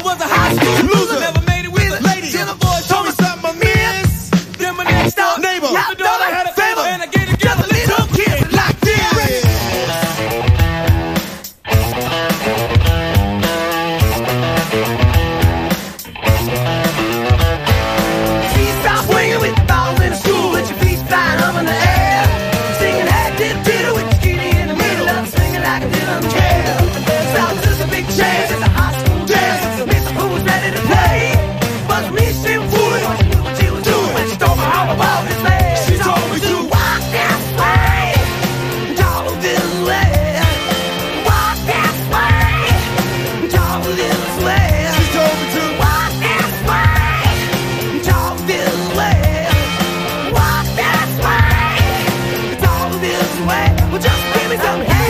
was a high school loser, never made it with a lady. Till the boy told me something I missed. Then my next door neighbor, the daughter had a favor, and I get together little kids like this. Feet stop swinging with the balls in the school, with your feet flying up in the air. Singing hat did bitter with your kitty in the middle of swinging like a didn't care. South is a big chance, it's a high school dance. Mr. Who was ready to play, but me she was fooling. She knew what she was doing when she told me all about his man. She told me to walk this way, talk this way, walk this way, talk this way. She told me to walk this way, talk this way, walk this way, talk this way. Well, just give me some head.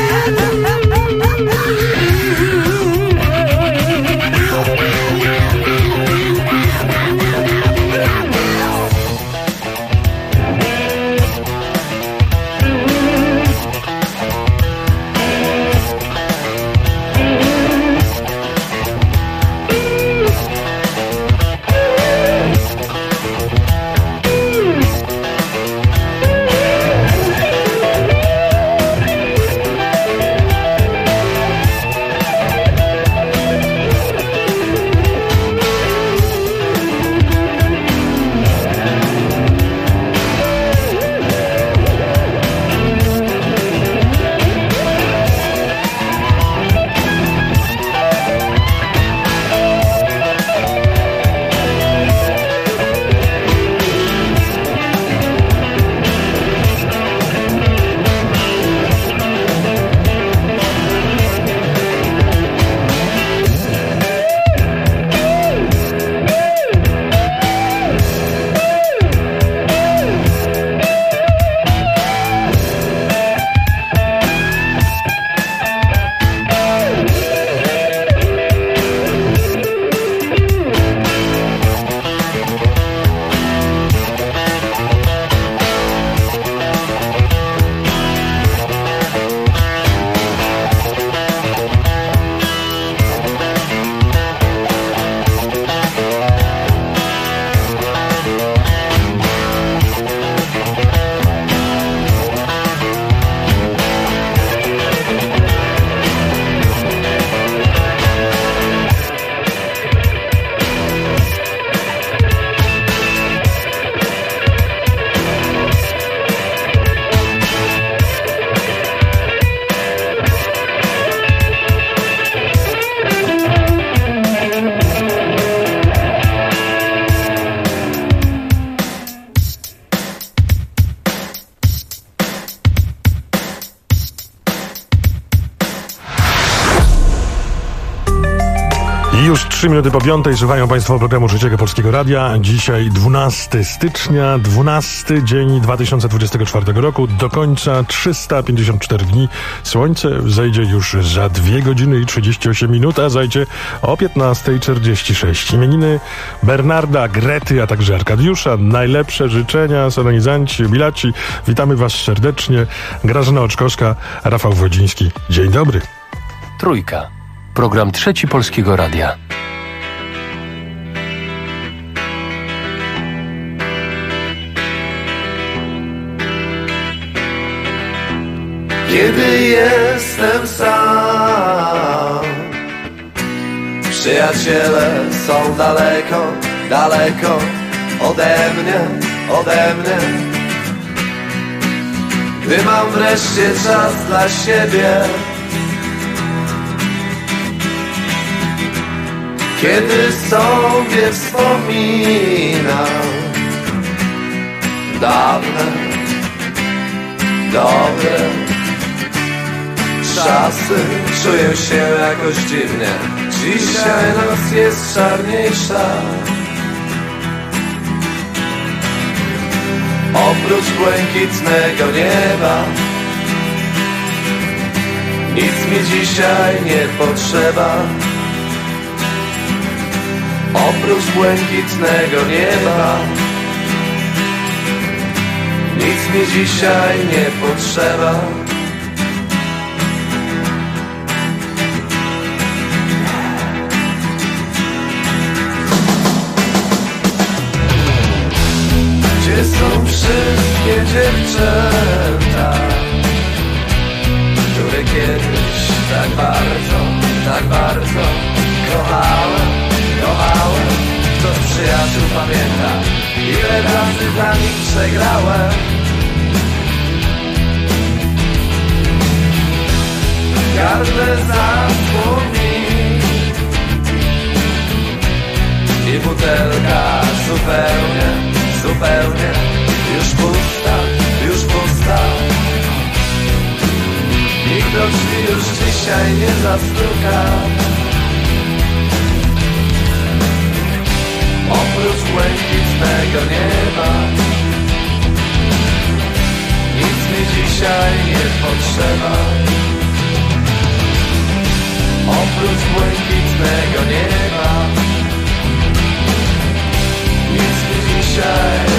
Już 3 minuty po 5 słuchają Państwo programu Trzeciego Polskiego Radia. Dzisiaj 12 stycznia, 12 dzień 2024 roku. Do końca 354 dni. Słońce zejdzie już za 2 godziny i 38 minut, a zajdzie o 15:46. Imieniny Bernarda, Grety, a także Arkadiusza. Najlepsze życzenia, solenizanci, jubilaci. Witamy Was serdecznie. Grażyna Oczkowska, Rafał Wodziński. Dzień dobry. Trójka. Program Trzeci Polskiego Radia. Kiedy jestem sam, przyjaciele są daleko, daleko ode mnie. Gdy mam wreszcie czas dla siebie, kiedy sobie wspominam dawne, dobre czasy, czuję się jakoś dziwnie. Dzisiaj noc jest czarniejsza. Oprócz błękitnego nieba nic mi dzisiaj nie potrzeba. Oprócz błękitnego nieba nic mi dzisiaj nie potrzeba. Ile razy dla nich przegrałem. Gardle zasłoni i butelka zupełnie, zupełnie już pusta, już pusta. Nikt do drzwi już dzisiaj nie zastuka. Oprócz błękitnego nieba nic mi dzisiaj nie potrzeba. Oprócz błękitnego nieba nic mi dzisiaj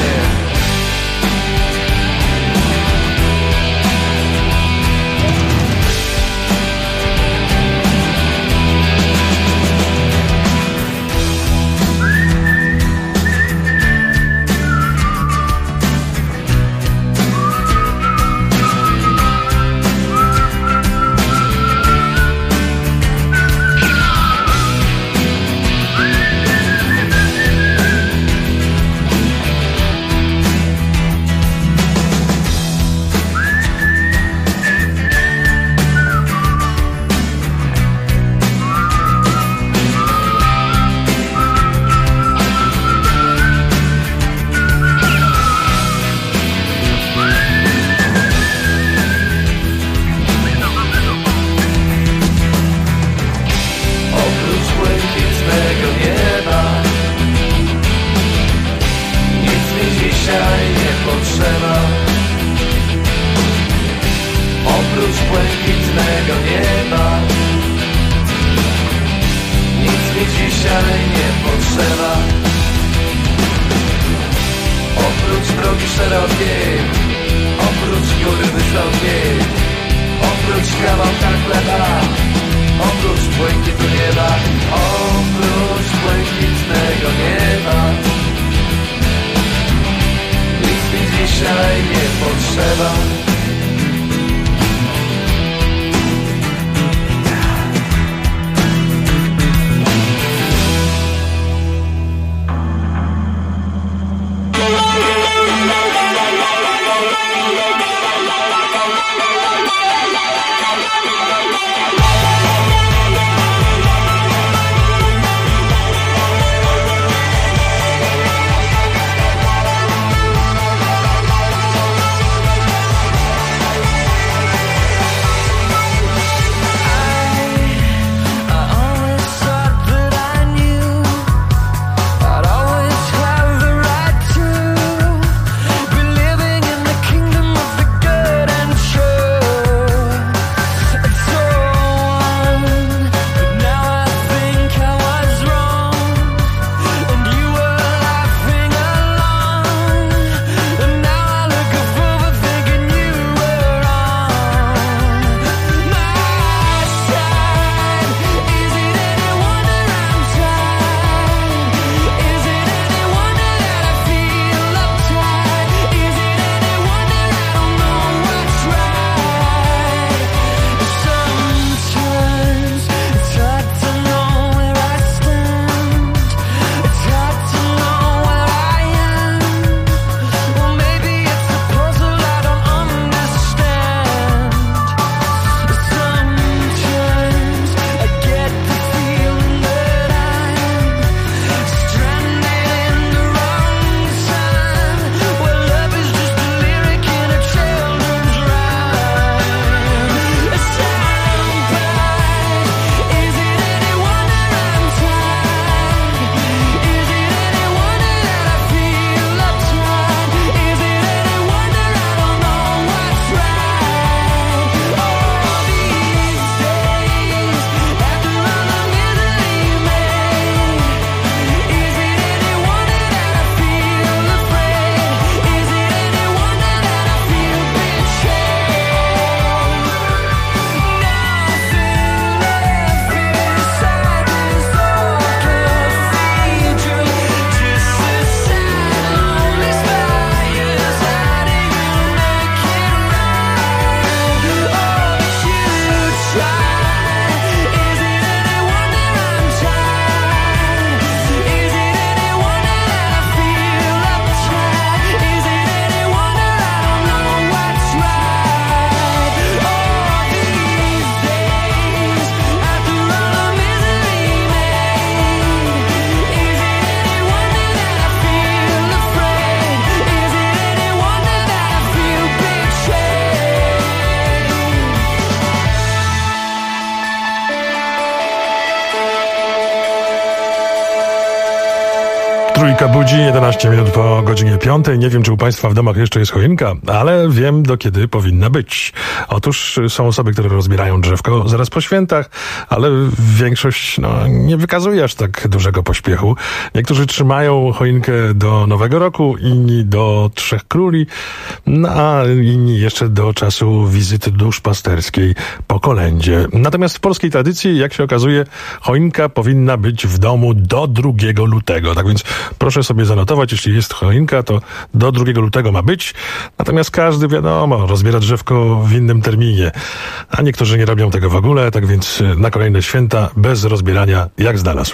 Trójka budzi, 11 minut po godzinie 5. Nie wiem, czy u Państwa w domach jeszcze jest choinka, ale wiem, do kiedy powinna być. Otóż są osoby, które rozbierają drzewko zaraz po świętach, ale większość nie wykazuje aż tak dużego pośpiechu. Niektórzy trzymają choinkę do Nowego Roku, inni do Trzech Króli, a inni jeszcze do czasu wizyty duszpasterskiej po kolędzie. Natomiast w polskiej tradycji, jak się okazuje, choinka powinna być w domu do 2 lutego. Tak więc proszę sobie zanotować, jeśli jest choinka, to do 2 lutego ma być. Natomiast każdy, wiadomo, rozbiera drzewko w innym terminie. A niektórzy nie robią tego w ogóle, tak więc na kolejne święta bez rozbierania jak znalazł.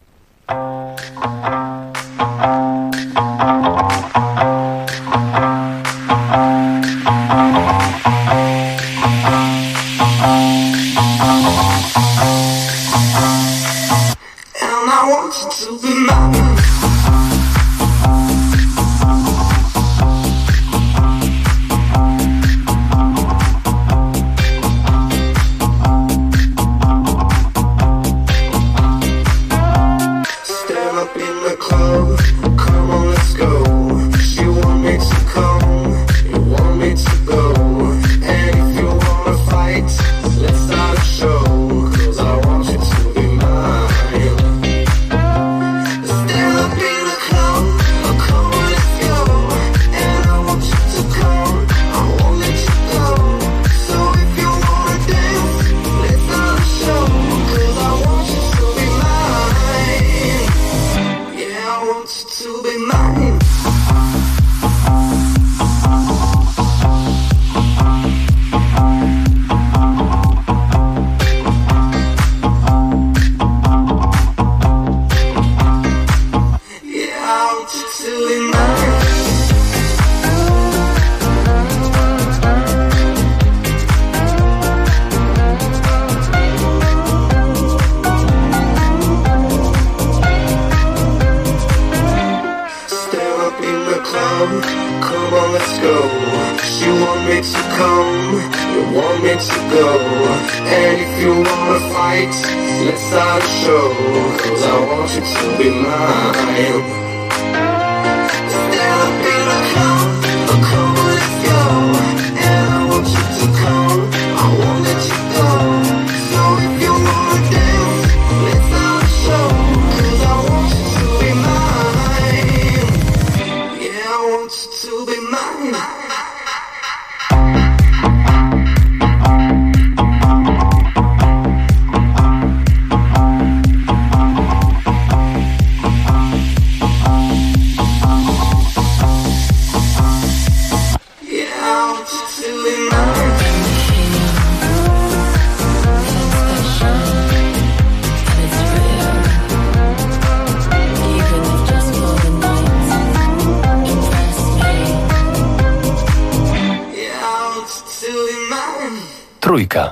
Trójka.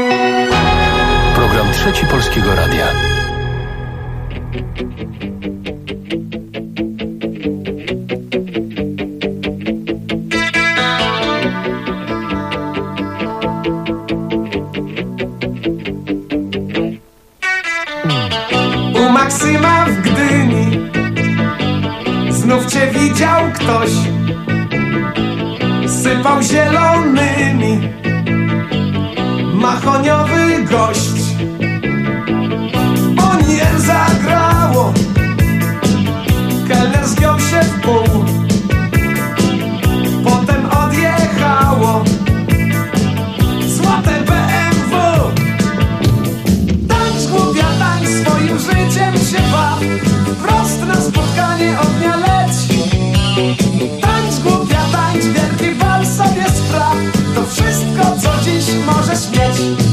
Program Trzeci Polskiego Radia. U Maksyma w Gdyni znów cię widział ktoś. Sypał zielonymi mahoniowy gość. O nie zagrało, kelner zgiął się w pół. Potem odjechało złote BMW. Tańcz głupia, tańcz, swoim życiem się baw. Wprost na spotkanie ognia leć. Tańcz głupia, tańcz, wielki bal sobie spraw. To wszystko, co dziś możesz mieć.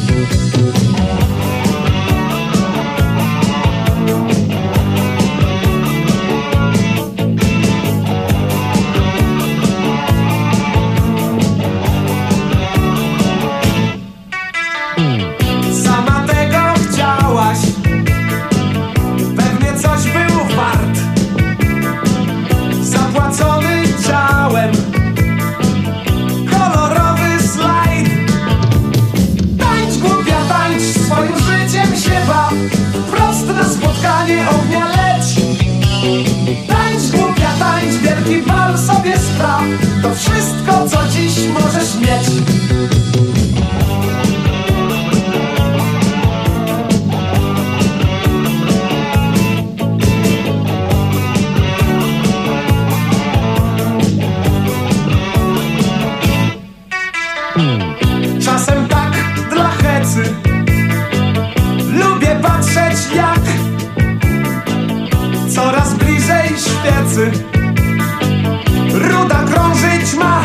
Sama tego chciałaś, pewnie coś był wart. Zapłacony ciałem, kolorowy slajd. Tańcz głupia, tańcz, swoim życiem się baw. Wprost na spotkanie ognia leć. Tańcz ulicy ruda krążyć ma.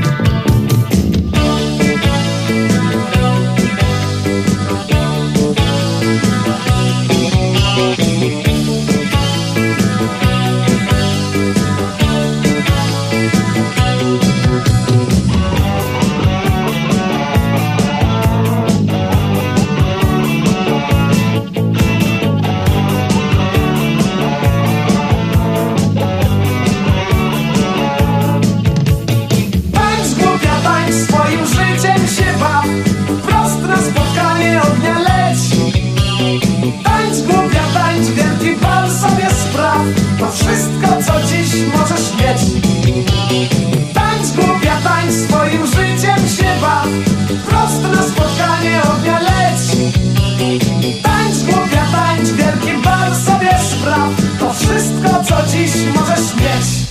To wszystko, co dziś możesz mieć. Tańcz, głupia, tańcz, swoim życiem się baw. Wprost na spotkanie ognia leć. Tańcz, głupia, tańcz, wielki bal sobie spraw. To wszystko, co dziś możesz mieć.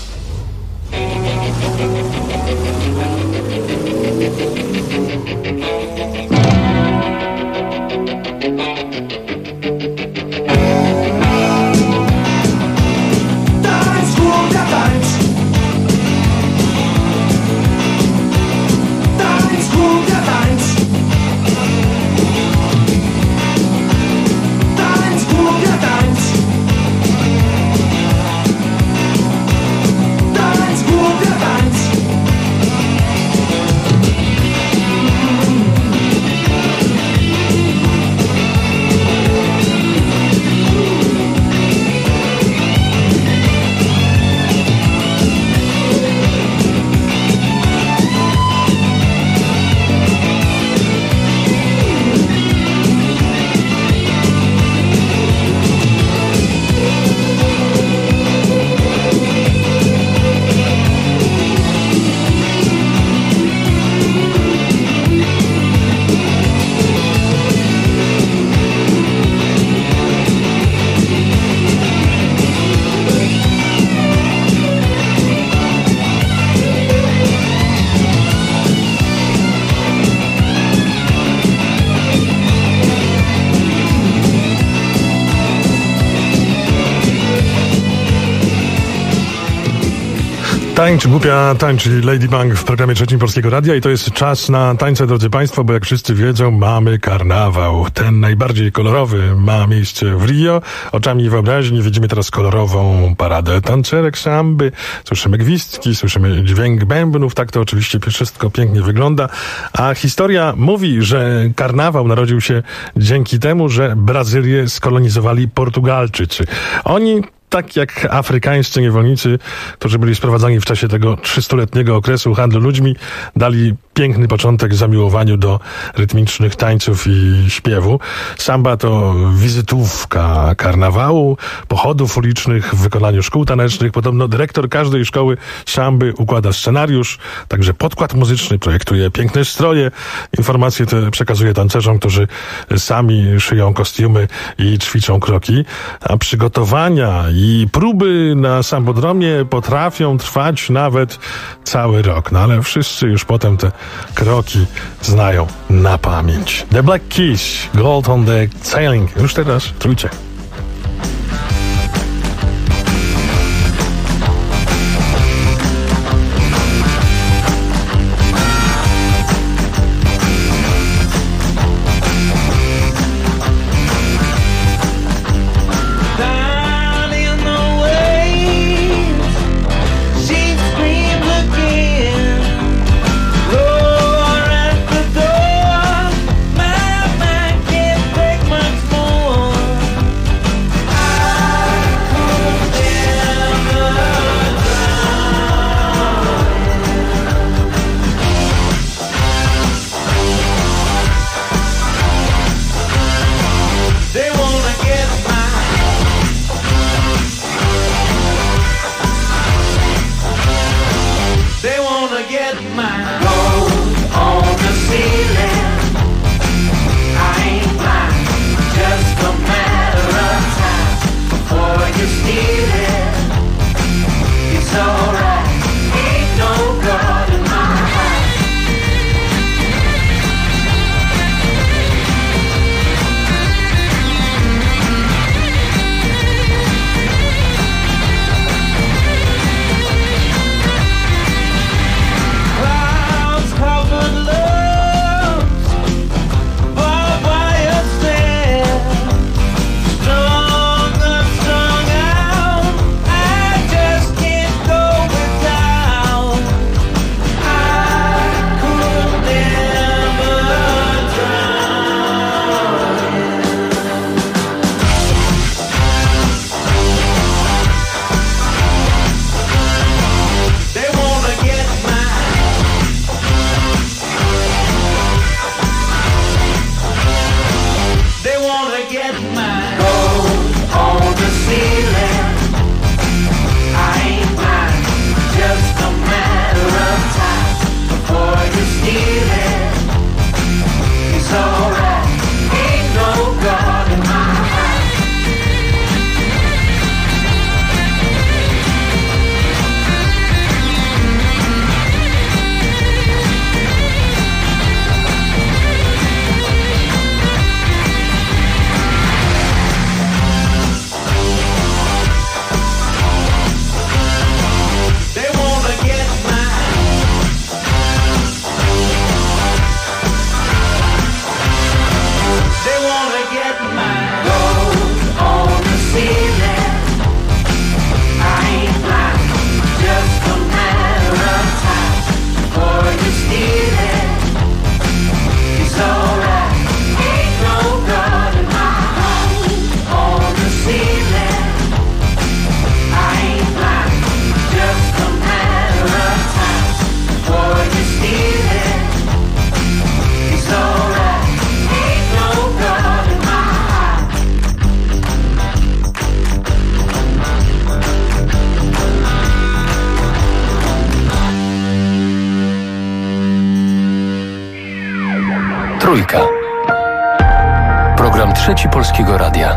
Tańcz, głupia, tańcz, Lady Bang w programie Trzecim Polskiego Radia i to jest czas na tańce, drodzy Państwo, bo jak wszyscy wiedzą, mamy karnawał. Ten najbardziej kolorowy ma miejsce w Rio. Oczami wyobraźni widzimy teraz kolorową paradę tancerek, samby, słyszymy gwizdki, słyszymy dźwięk bębnów, tak to oczywiście wszystko pięknie wygląda. A historia mówi, że karnawał narodził się dzięki temu, że Brazylię skolonizowali Portugalczycy. Oni, tak jak afrykańscy niewolnicy, którzy byli sprowadzani w czasie tego 300-letniego okresu handlu ludźmi, dali piękny początek zamiłowaniu do rytmicznych tańców i śpiewu. Samba to wizytówka karnawału, pochodów ulicznych w wykonaniu szkół tanecznych. Podobno dyrektor każdej szkoły samby układa scenariusz, także podkład muzyczny, projektuje piękne stroje. Informacje te przekazuje tancerzom, którzy sami szyją kostiumy i ćwiczą kroki. A przygotowania i próby na sambodromie potrafią trwać nawet cały rok. No ale wszyscy już potem te kroki znają na pamięć. The Black Keys, Gold on the Sailing. Już teraz trójcie. Trzeci Polskiego Radia.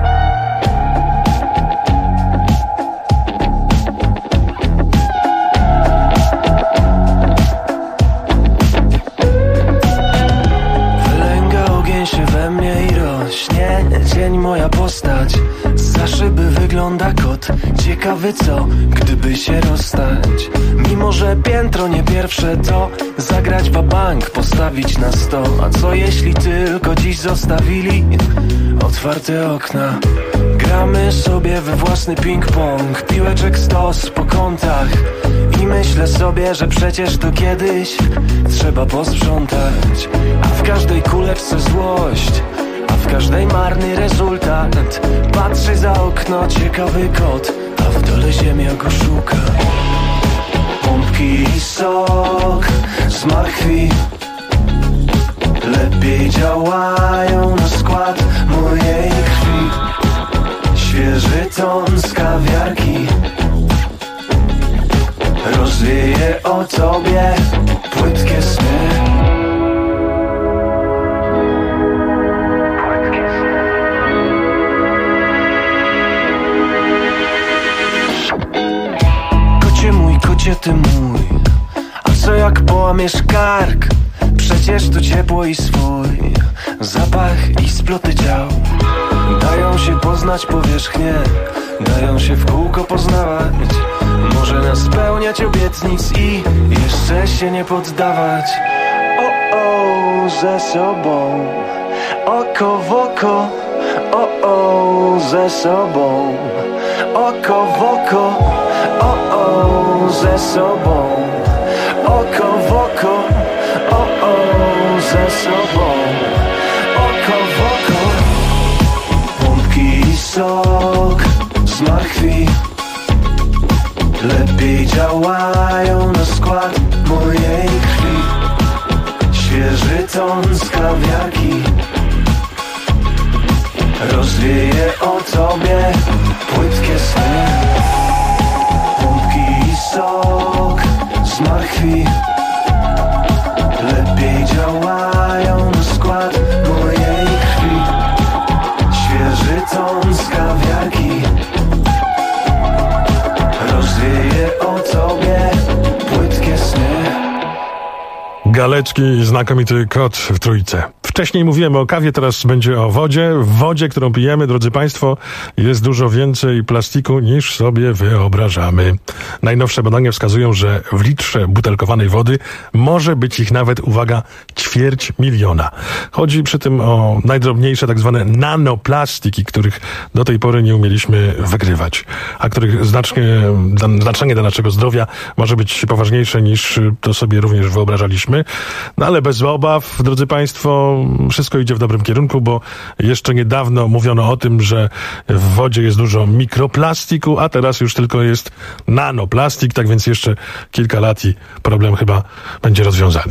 Wylęga ogień się we mnie i rośnie dzień moja postać. Za szyby wygląda kot. Ciekawy co, gdyby się rozstać. Mimo że piętro nie pierwsze, to zagrać wabank, postawić na 100. A co jeśli tylko dziś zostawili otwarte okna? Gramy sobie we własny ping-pong, piłeczek stos po kątach. I myślę sobie, że przecież to kiedyś trzeba posprzątać. A w każdej kuleczce złość, a w każdej marny rezultat. Patrzy za okno ciekawy kot, a w dole ziemia go szuka. Pompki i sok z marchwi lepiej działają na skład mojej krwi. Świeży ton z kawiarki rozwieje o tobie płytkie sny. Kocie mój, kocie ty mój, a co jak połamiesz kark? Przecież to ciepło i swój zapach i sploty ciał dają się poznać powierzchnie, dają się w kółko poznawać. Może nas spełniać obietnic i jeszcze się nie poddawać. O, ze sobą, oko w oko. O, ze sobą, oko w oko. O, ze sobą, oko w oko. O, ze sobą, oko w oko. Pompki i sok z marchwi lepiej działają na skład mojej krwi. Świeży ton z kawiarki rozwieje o tobie płytkie sny. Pompki i sok z marchwi lepiej działają na skład mojej krwi. Świeży ton z kawiarki rozwieje o tobie płytkie sny. Galeczki i znakomity kot w trójce. Wcześniej mówiłem o kawie, teraz będzie o wodzie. W wodzie, którą pijemy, drodzy Państwo, jest dużo więcej plastiku niż sobie wyobrażamy. Najnowsze badania wskazują, że w litrze butelkowanej wody może być ich nawet, uwaga, 250 000. Chodzi przy tym o najdrobniejsze tak zwane nanoplastiki, których do tej pory nie umieliśmy wykrywać, a których znaczenie dla naszego zdrowia może być poważniejsze niż to sobie również wyobrażaliśmy. No ale bez obaw, drodzy Państwo, wszystko idzie w dobrym kierunku, bo jeszcze niedawno mówiono o tym, że w wodzie jest dużo mikroplastiku, a teraz już tylko jest nanoplastik, tak więc jeszcze kilka lat i problem chyba będzie rozwiązany.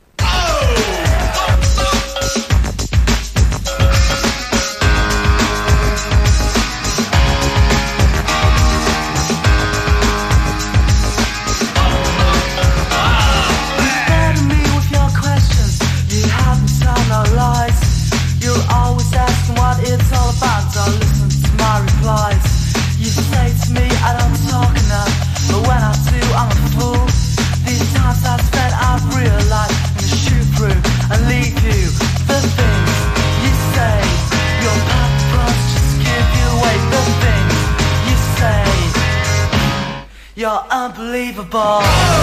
You're unbelievable.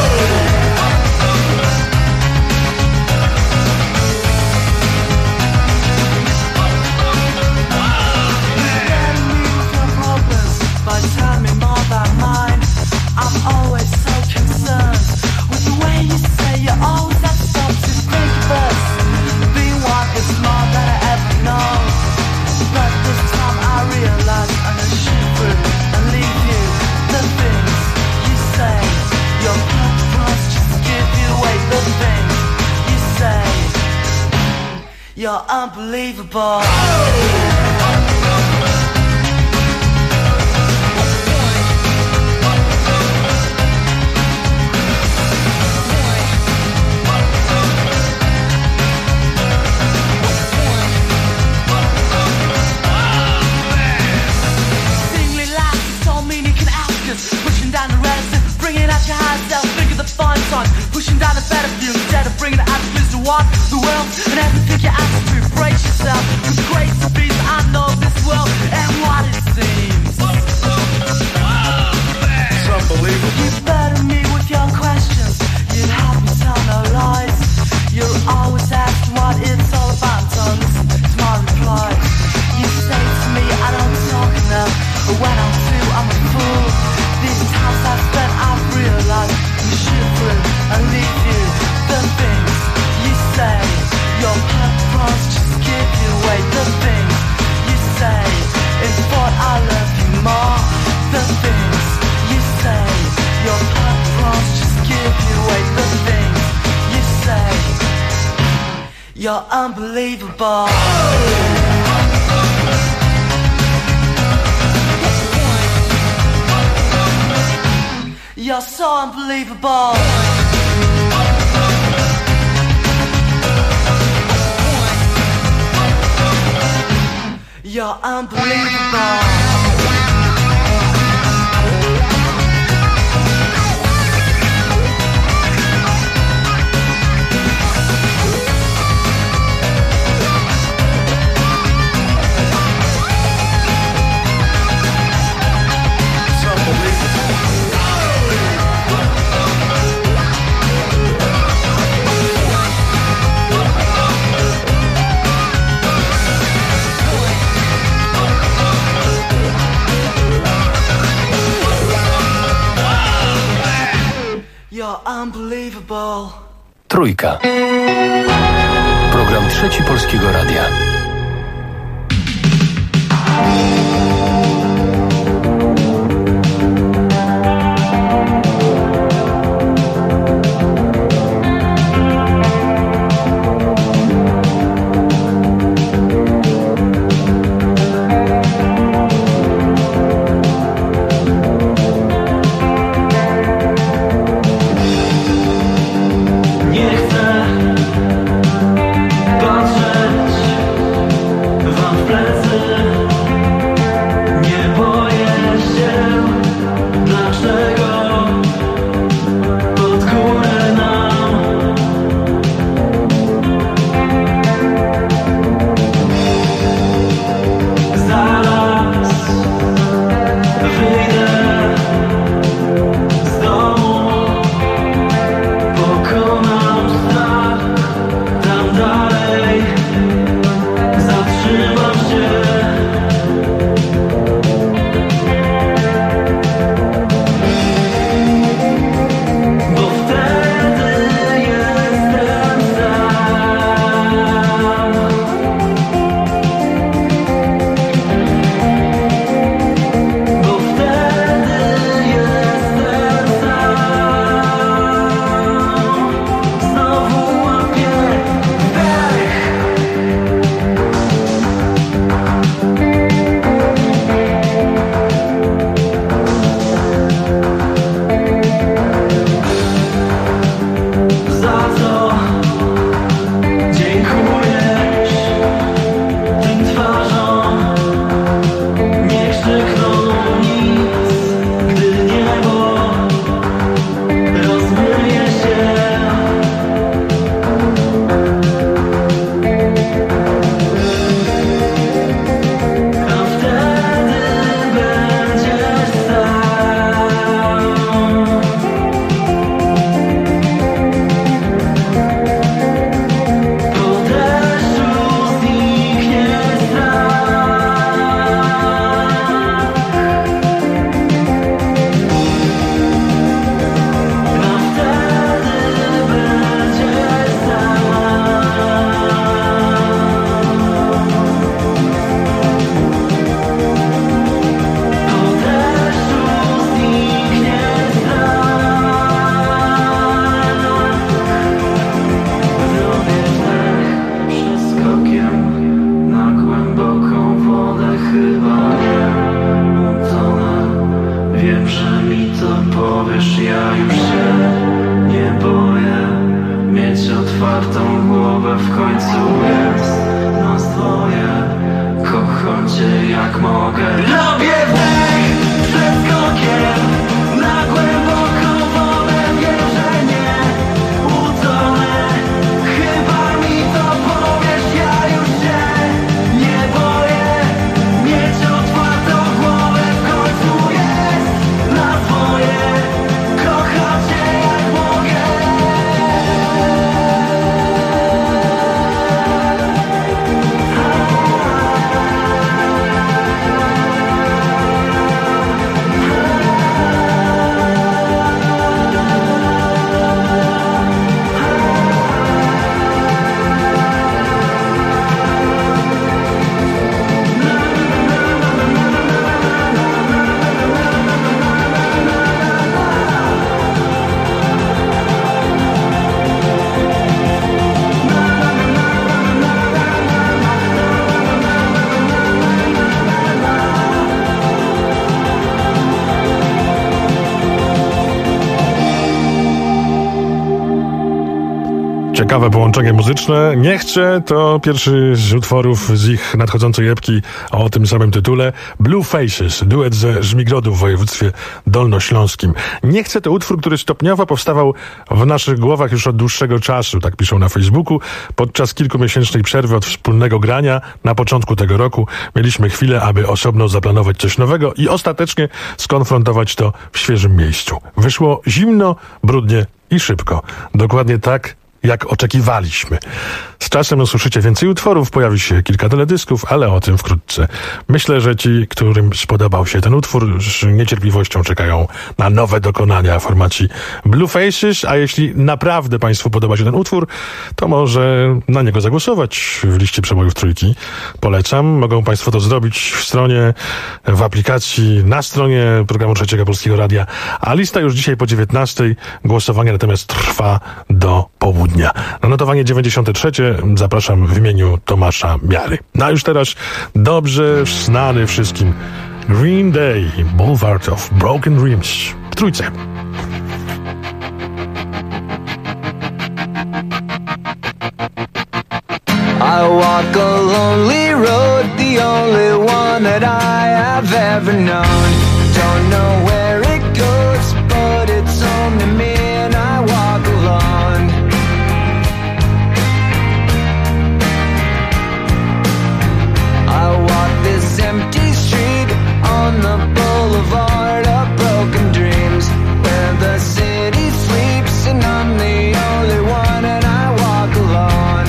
But tell me more about mine. I'm always so concerned with the way you say you always have to stop to think of us. Being one is more than I ever know. But this time I realize I'm gonna shoot through and leave you. The things you say, your purpose just to give you away. The things you say, you're unbelievable. bring it out to Mr. What? The world, and everything you ask to brace yourself. It's great to be, I know this world and what it seems. It's unbelievable. You better me with your questions. You have me tell no lies. You're always asking what it's all about. So listen to my reply. You say to me I don't talk enough, but when I do I'm a fool. These times I've spent I've realized you shoot through and leave you. The things you say, your purpose just give you away. The things you say, it's what I love you more. The things you say, your purpose just give you away. The things you say, you're unbelievable. You're so unbelievable. You're unbelievable. You're unbelievable. Trójka. Program Trzeci Polskiego Radia. Ciekawe połączenie muzyczne. Nie chcę to pierwszy z utworów z ich nadchodzącej epki o tym samym tytule. Blue Faces, duet ze Żmigrodów w województwie dolnośląskim. Nie chcę to utwór, który stopniowo powstawał w naszych głowach już od dłuższego czasu, tak piszą na Facebooku. Podczas kilkumiesięcznej przerwy od wspólnego grania na początku tego roku mieliśmy chwilę, aby osobno zaplanować coś nowego i ostatecznie skonfrontować to w świeżym miejscu. Wyszło zimno, brudnie i szybko. Dokładnie tak, jak oczekiwaliśmy. Z czasem usłyszycie więcej utworów, pojawi się kilka teledysków, ale o tym wkrótce. Myślę, że ci, którym spodobał się ten utwór, z niecierpliwością czekają na nowe dokonania formacji Blue Faces, a jeśli naprawdę Państwu podoba się ten utwór, to może na niego zagłosować w liście przebojów trójki. Polecam. Mogą Państwo to zrobić w stronie, w aplikacji, na stronie programu Trzeciego Polskiego Radia, a lista już dzisiaj po 19:00. Głosowanie natomiast trwa do południa. Na notowanie 93 zapraszam w imieniu Tomasza Miary. No a już teraz dobrze znany wszystkim Green Day, Boulevard of Broken Dreams w trójce. I walk a lonely road, the only one that I have ever known. Don't know where it goes, but it's home to me and I walk alone. I walk this empty street on the boulevard of broken dreams, where the city sleeps and I'm the only one and I walk alone.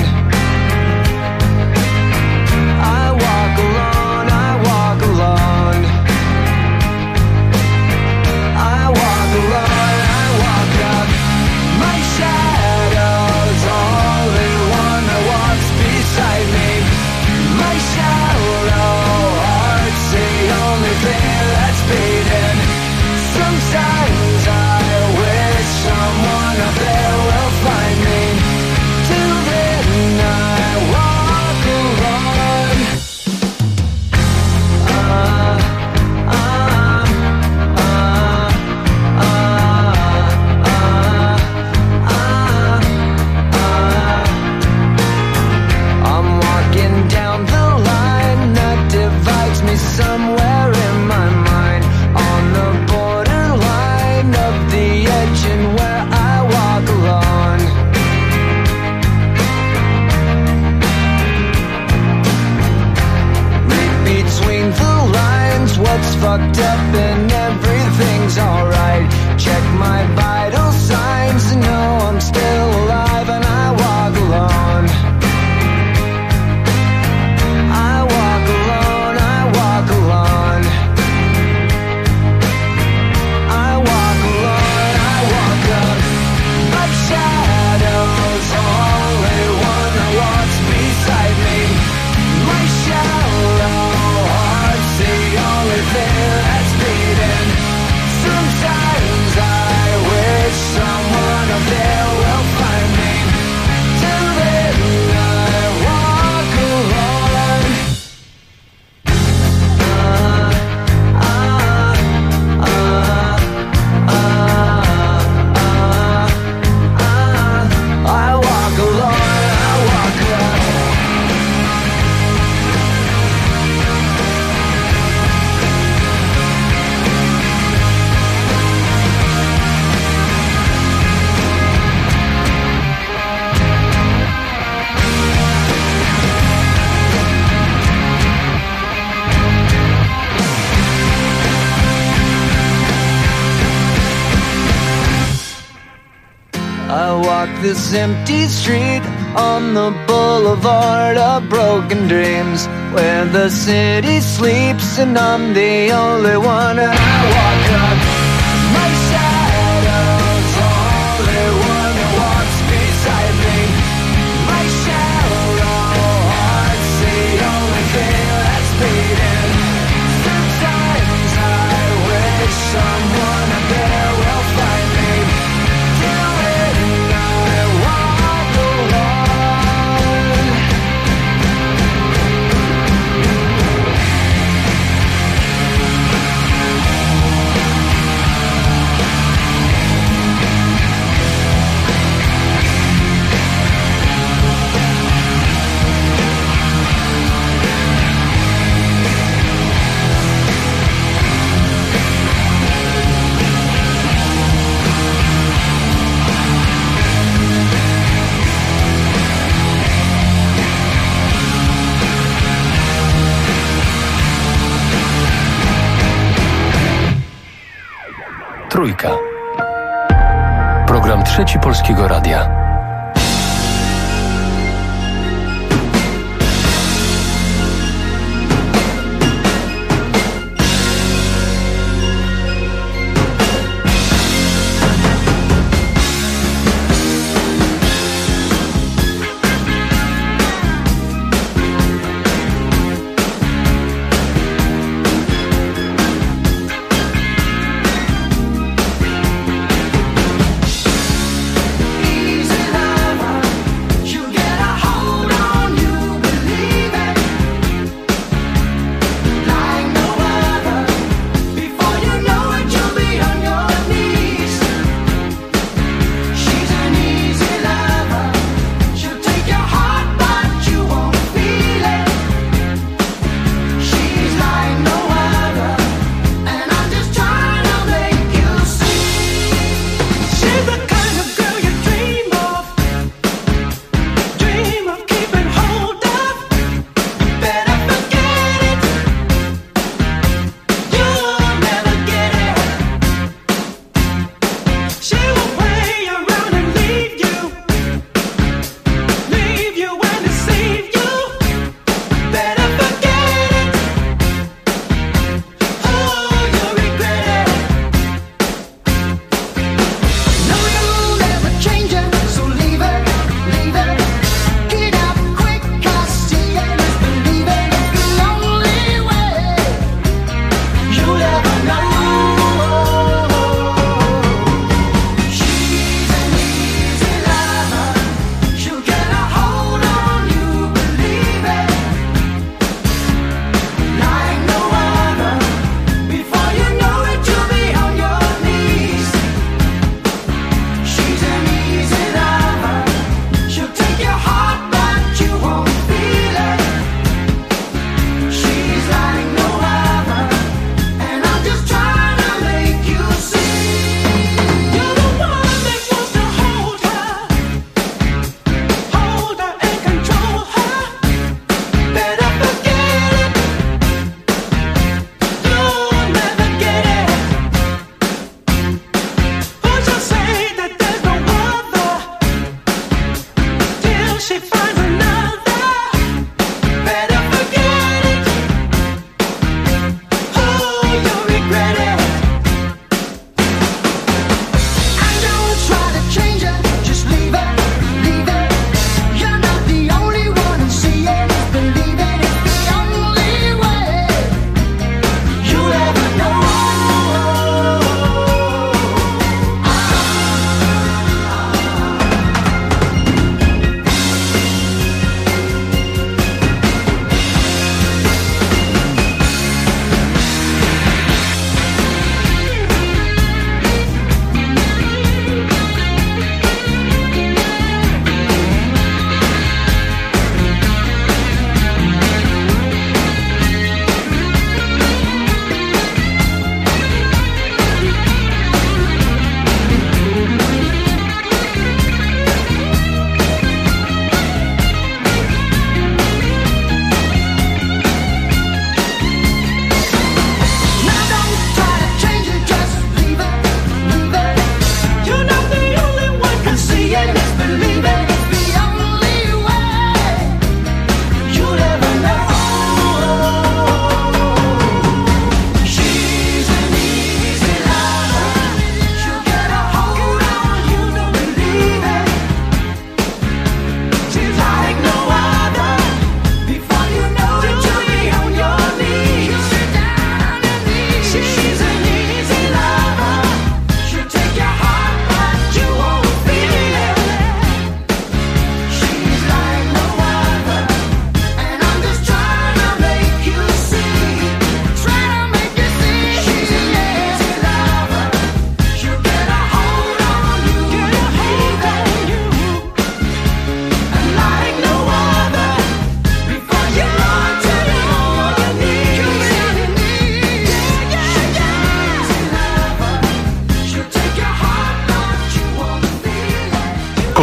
I walk alone, I walk alone. I walk alone, I walk up. My shadow's only one that walks beside me. My shallow heart's the only thing that's beating. Sometimes I wish someone up there will find me. Till then I walk alone. I'm walking down the line that divides me somewhere in my mind, on the borderline of the edge and where I walk alone. Read between the lines what's fucked up and everything's alright. Check my vital signs to know I'm still alive and I walk alone. I walk alone, I walk alone. I walk alone, I walk up. My shadow's only one that walks beside me. My shallow heart's the only thing that's beating. Sometimes I wish someone up there will find me. Till then I walk alone. I walk alone, I walk alone. I walk this empty street on the boulevard of broken dreams, where the city sleeps and I'm the only one and I walk up. My shadow's only one that walks beside me. My shallow heart's the only thing that's beating. Sometimes I wish someone up there will find me. Till then I walk alone. Trójka. Program Trzeci Polskiego Radia. Easy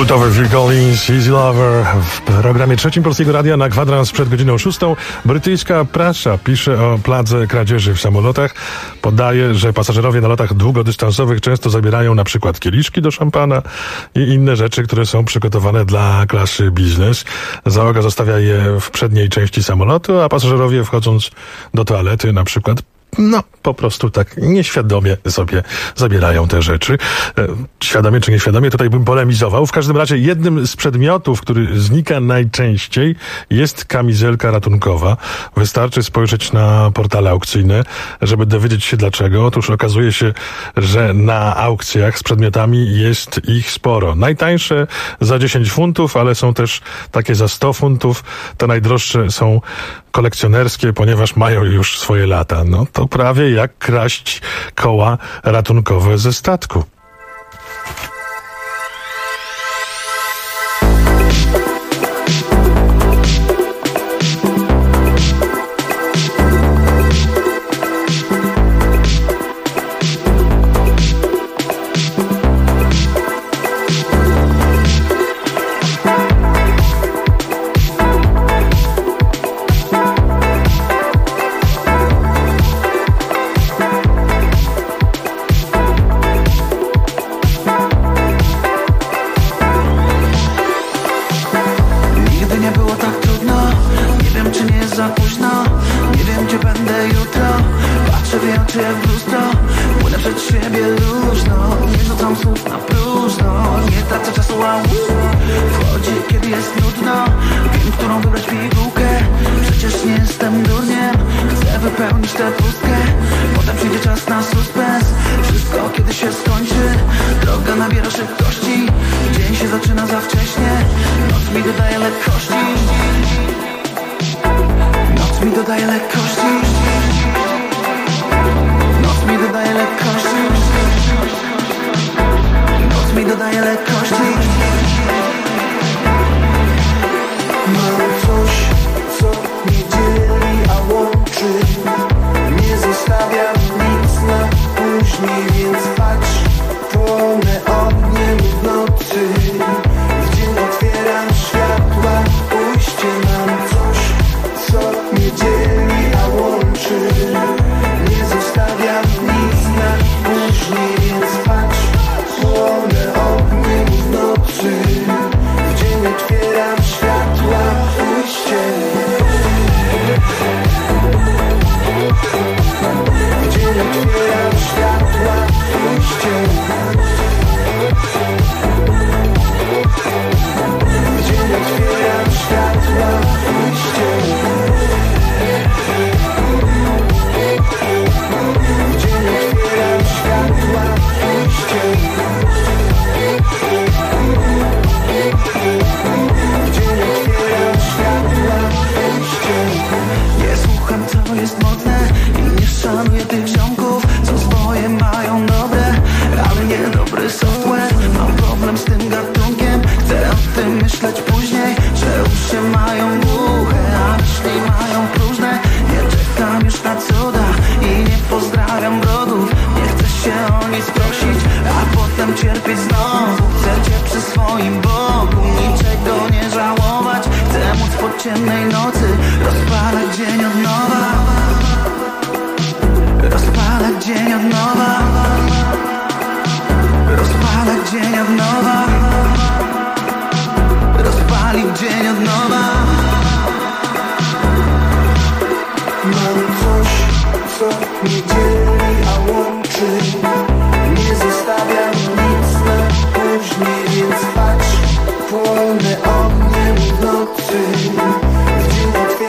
Kultowy Phil Collins, Easy Lover w programie trzecim Polskiego Radia na kwadrans przed godziną 6. Brytyjska prasa pisze o pladze kradzieży w samolotach. Podaje, że pasażerowie na lotach długodystansowych często zabierają na przykład kieliszki do szampana i inne rzeczy, które są przygotowane dla klasy biznes. Załoga zostawia je w przedniej części samolotu, a pasażerowie wchodząc do toalety na przykład po prostu tak nieświadomie sobie zabierają te rzeczy. Świadomie czy nieświadomie, tutaj bym polemizował. W każdym razie jednym z przedmiotów, który znika najczęściej, jest kamizelka ratunkowa. Wystarczy spojrzeć na portale aukcyjne, żeby dowiedzieć się dlaczego. Otóż okazuje się, że na aukcjach z przedmiotami jest ich sporo. Najtańsze za 10 funtów, ale są też takie za 100 funtów. Te najdroższe są kolekcjonerskie, ponieważ mają już swoje lata. To prawie jak kraść koła ratunkowe ze statku.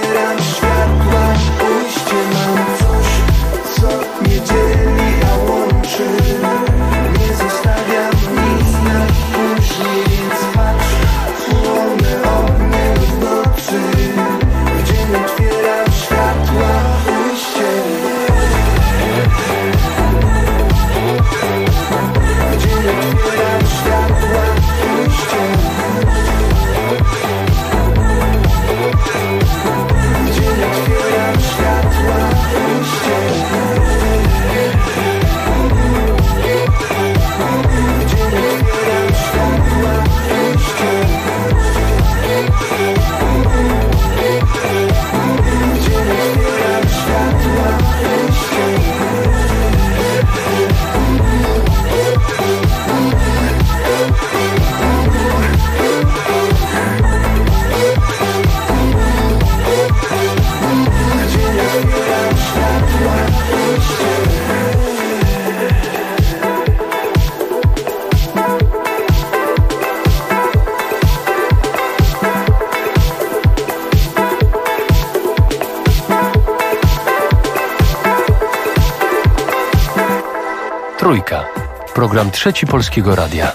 Otwieram światła, pójście mam coś, co nie dzieli, a łączy. Trójka. Program Trzeci Polskiego Radia.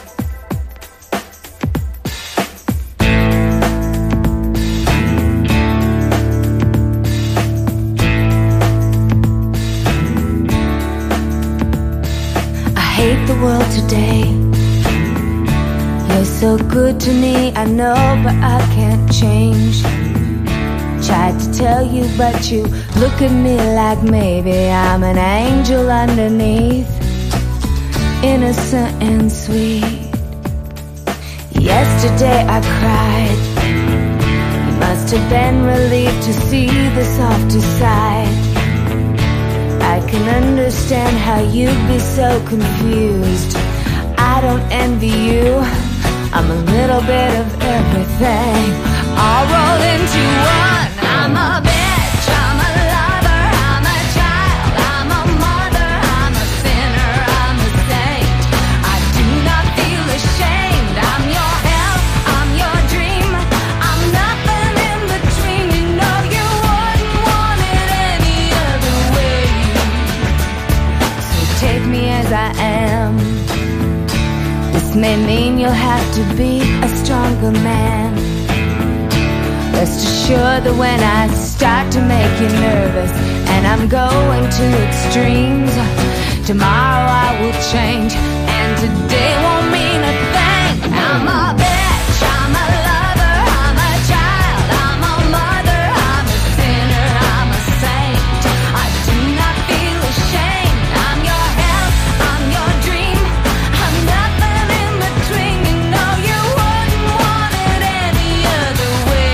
I hate the world today. You're so good to me, I know, but I can't change. Tried to tell you, but you look at me like maybe I'm an angel underneath, innocent and sweet. Yesterday I cried. You must have been relieved to see the softer side. I can understand how you'd be so confused. I don't envy you. I'm a little bit of everything, all rolled into one. I'm a bitch, I'm a lover, I'm a child, I'm a mother, I'm a sinner, I'm a saint. I do not feel ashamed. I'm your hell, I'm your dream, I'm nothing in between. You know you wouldn't want it any other way. So take me as I am. This may mean you'll have to be a stronger man. Rest assured that when I start to make you nervous and I'm going to extremes, tomorrow I will change and today won't mean a thing. I'm a bitch, I'm a lover, I'm a child, I'm a mother, I'm a sinner, I'm a saint. I do not feel ashamed. I'm your hell, I'm your dream, I'm nothing in between. You know you wouldn't want it any other way.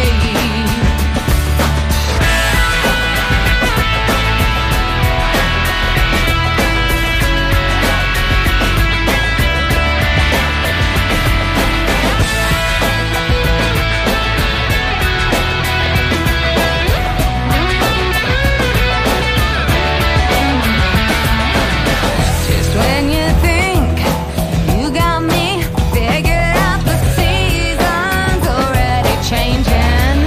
Just when you think you got me figured out, the season's already changing.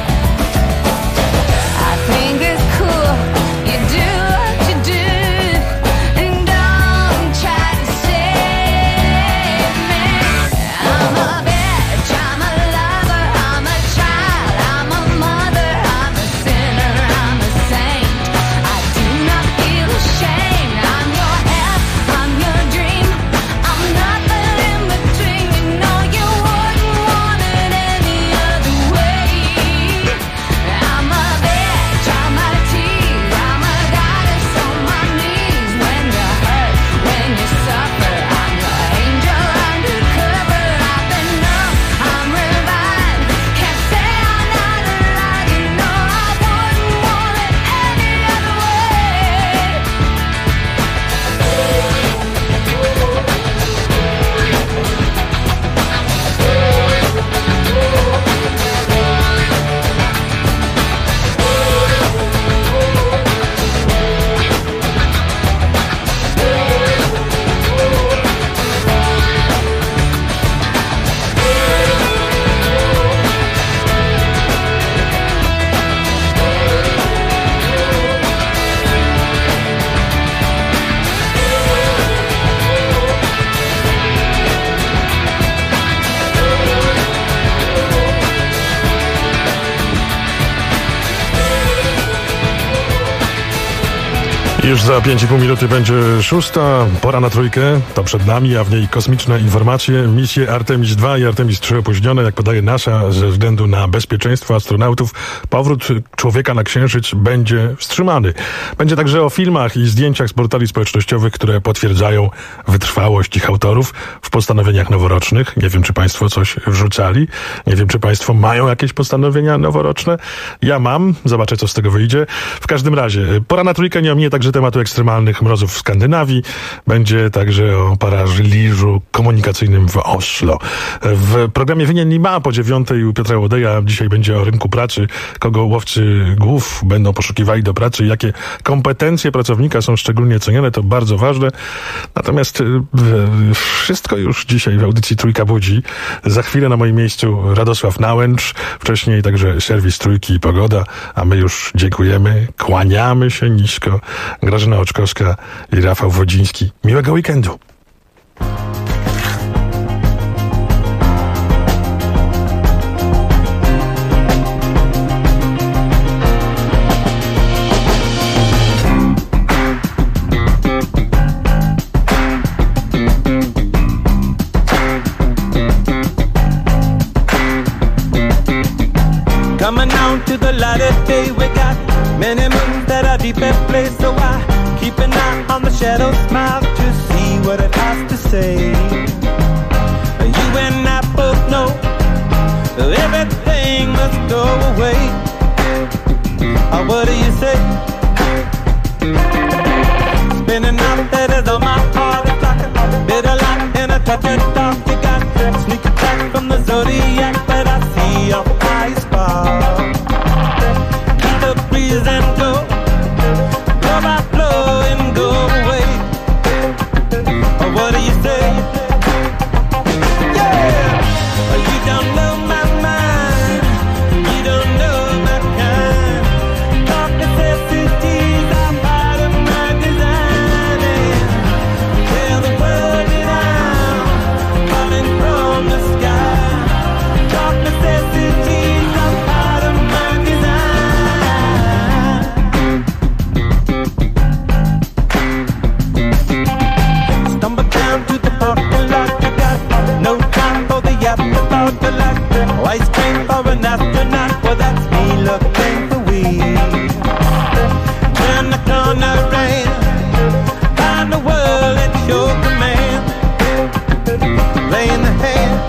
I think it's cool you do what you do, and don't try to save me. I'm a bitch, I'm a lover, I'm a child, I'm a mother, I'm a sinner, I'm a saint. I do not feel ashamed. I'm your hell, I'm your dream, I'm nothing in between. You know you wouldn't want it any other way. I'm a bitch, I'm a tease, I'm a goddess on my knees. When you hurt, when you suffer, I'm your angel undercover. I've been numb, I'm revived. Can't say I'm not alive. You know I wouldn't want it any other way. Już za 5,5 minuty będzie 6. Pora na trójkę. To przed nami, a w niej kosmiczne informacje. Misje Artemis II i Artemis III opóźnione, jak podaje NASA, ze względu na bezpieczeństwo astronautów. Powrót człowieka na Księżyc będzie wstrzymany. Będzie także o filmach i zdjęciach z portali społecznościowych, które potwierdzają wytrwałość ich autorów w postanowieniach noworocznych. Nie wiem, czy państwo coś wrzucali. Nie wiem, czy państwo mają jakieś postanowienia noworoczne. Ja mam. Zobaczę, co z tego wyjdzie. W każdym razie, pora na trójkę nie ominie także tematu ekstremalnych mrozów w Skandynawii. Będzie także o paraliżu komunikacyjnym w Oslo. W programie Winien nie ma po 9:00 u Piotra Łodeja. Dzisiaj będzie o rynku pracy, kogo łowcy głów będą poszukiwali do pracy, jakie kompetencje pracownika są szczególnie cenione, to bardzo ważne. Natomiast wszystko już dzisiaj w audycji Trójka budzi. Za chwilę na moim miejscu Radosław Nałęcz, wcześniej także serwis Trójki i Pogoda, a my już dziękujemy, kłaniamy się nisko. Grażyna Oczkowska i Rafał Wodziński. Miłego weekendu. Coming out to the light of day, we got many moons that are deep at play. So I keep an eye on the shadow smile to see what it has to say. You and I both know everything must go away. What do you say? Spinning out that is on my heart. It's like a bit of light and a touch of dark. You got sneak attack from the zodiac, but I see your eyes fall. Keep the breeze and go, blow by blow and go away. What do you say? Yeah, you don't know my mind, you don't know my kind. Dark necessities are part of my design. And tell the world that I'm falling from the sky. Dark necessities are part of my design. Stumble down to the parking lot, you got no time for the afterthought. The like ice cream for an astronaut, well that's me looking for weed. Turn the corner and find the world at your command. Lay in the hand.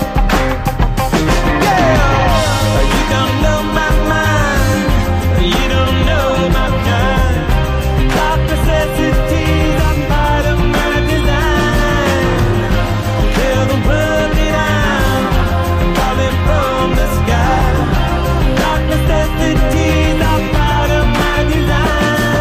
Yeah, you don't know my mind, you don't know my kind. Dark necessities are part of my design. Tell the world that I'm falling from the sky. Dark necessities are part of my design.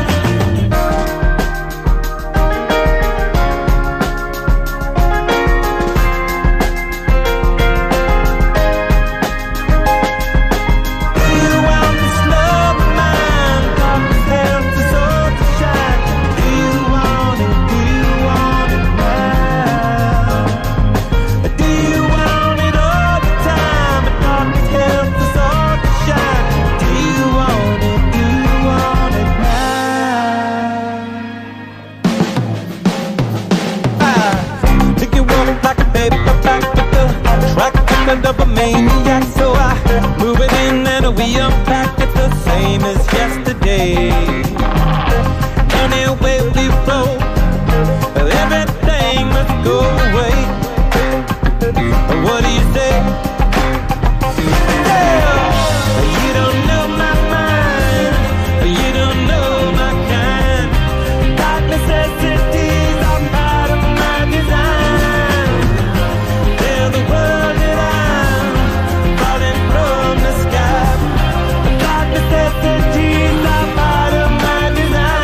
Do you want this love of mine? Darkness helps us all to shine. Do you want it? Do you want it now? Do you want it all the time? But darkness helps us all to shine. Do you want it? Do you want it now? Think you walk like a paperback with the track record of a maniac. So I move it in and we unpack. It's the same as yesterday. Any way we flow, everything must go away. What do you say? Yeah, you don't know my mind, you don't know my kind. Dark necessities are part of my design. Tell the world that I'm falling from the sky. Dark necessities are part of my design.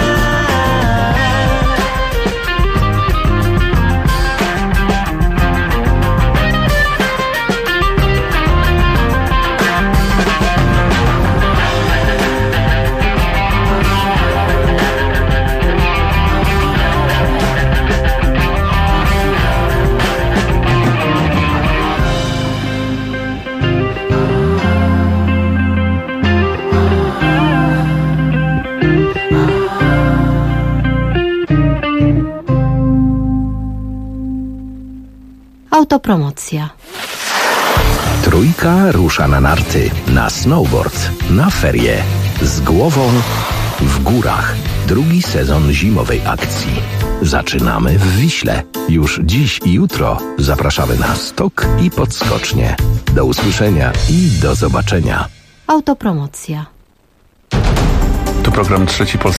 Autopromocja. Trójka rusza na narty, na snowboard, na ferie. Z głową w górach. Drugi sezon zimowej akcji. Zaczynamy w Wiśle. Już dziś i jutro zapraszamy na stok i podskocznie. Do usłyszenia i do zobaczenia. Autopromocja. Tu program Trzeci Polski.